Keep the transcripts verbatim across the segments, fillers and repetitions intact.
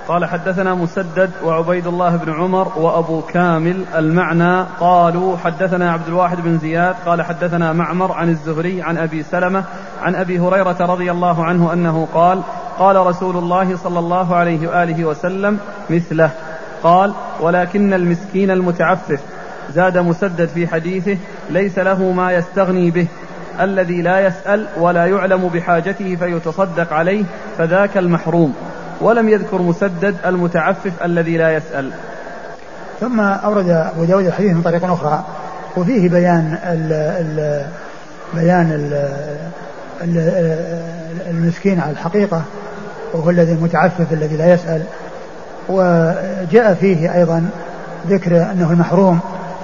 قال حدثنا مسدد وعبيد الله بن عمر وأبو كامل المعنى قالوا حدثنا عبد الواحد بن زياد قال حدثنا معمر عن الزهري عن أبي سلمة عن أبي هريرة رضي الله عنه أنه قال قال رسول الله صلى الله عليه وآله وسلم مثله. قال ولكن المسكين المتعفف. زاد مسدد في حديثه ليس له ما يستغني به الذي لا يسأل ولا يعلم بحاجته فيتصدق عليه فذاك المحروم. ولم يذكر مسدد المتعفف الذي لا يسأل. ثم أورد أبو داود الحديث من طريق أخرى وفيه بيان ال ال بيان ال ال المسكين على الحقيقة وهو الذي المتعفف الذي لا يسأل. وجاء فيه أيضا ذكر أنه المحروم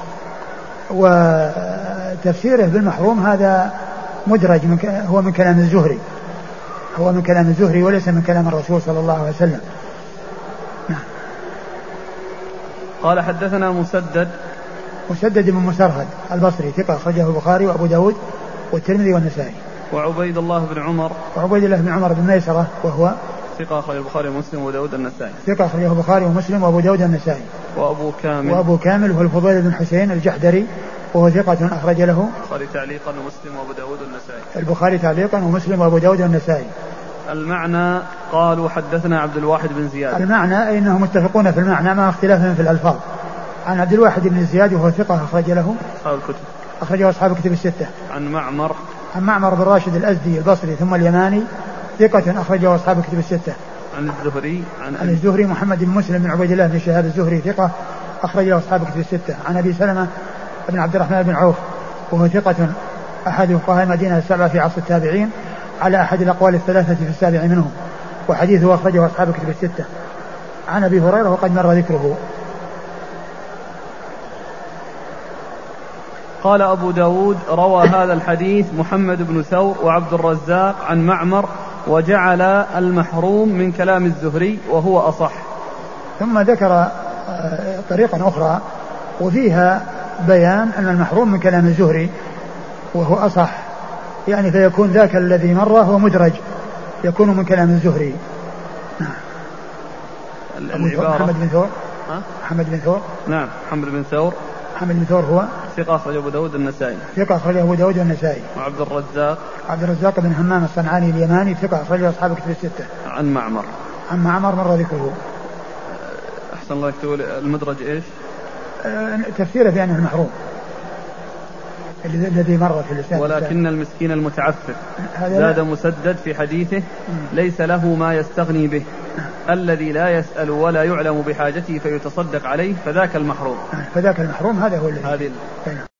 وتفسيره بالمحروم هذا مدرج من هو من كلام الزهري هو من كلام الزهري وليس من كلام الرسول صلى الله عليه وسلم. نعم. قال حدثنا مسدد مسدد بن مسرهد البصري ثقة أخرجه البخاري وأبو داود والترمذي والنسائي. وعبيد الله بن عمر وعبيد الله بن عمر بن ميسرة وهو ثقة أخرجه البخاري ومسلم وأبو داود النسائي. ثقة أخرجه البخاري ومسلم وأبو داود النسائي. وأبو كامل وأبو كامل هو الفضيل بن حسين الجحدري وهو ثقة أخرج له البخاري تعليقا ومسلم وأبو داود النسائي. البخاري تعليقا ومسلم وأبو داود النسائي. المعنى قالوا حدثنا عبد الواحد بن زياد. المعنى أي أنهم متفقون في المعنى مع اختلافهم في الألفاظ. عن عبد الواحد بن زياد وهو ثقة أخرج له أصحاب الكتب أخرجه أصحاب الكتب الستة. عن معمر عن معمر بن راشد الأزدي البصري ثم اليماني ثقة أخرجه أصحاب الكتب الستة. عن الزهري عن, عن الزهري محمد بن مسلم بن عبيد الله بن شهاب الزهري ثقة أخرجه أصحاب الكتب الستة. عن أبي سلمة بن عبد الرحمن بن عوف وهو ثقة أحد فقهاء المدينة السبعة في عصر التابعين على أحد الأقوال الثلاثة في السابع منهم وحديثه أخرجه أصحاب الكتب الستة. عن أبي هريرة وقد مر ذكره. قال أبو داود روى هذا الحديث محمد بن ثور وعبد الرزاق عن معمر وجعل المحروم من كلام الزهري وهو أصح. ثم ذكر طريقا أخرى وفيها بيان أن المحروم من كلام الزهري وهو أصح يعني فيكون ذاك الذي مر هو مدرج يكون من كلام الزهري. نعم. محمد بن ثور ها؟ محمد بن ثور نعم محمد بن ثور محمد بن ثور هو ثقة أخرجه أبو داود النسائي. ثقة أخرجه أبو داود النسائي. وعبد الرزاق عبد الرزاق بن همام الصنعاني اليماني ثقة أخرجه أصحاب الكتب الستة. عن معمر عن معمر مر ذكره. أحسن الله تقول المدرج إيش؟ أه تفسيره بأنه المحروم الذي مر في اللسان. ولكن المسكين المتعفف. زاد مسدد في حديثه ليس له ما يستغني به الذي لا يسأل ولا يعلم بحاجته فيتصدق عليه فذاك المحروم. فذاك المحروم هذا هو الذي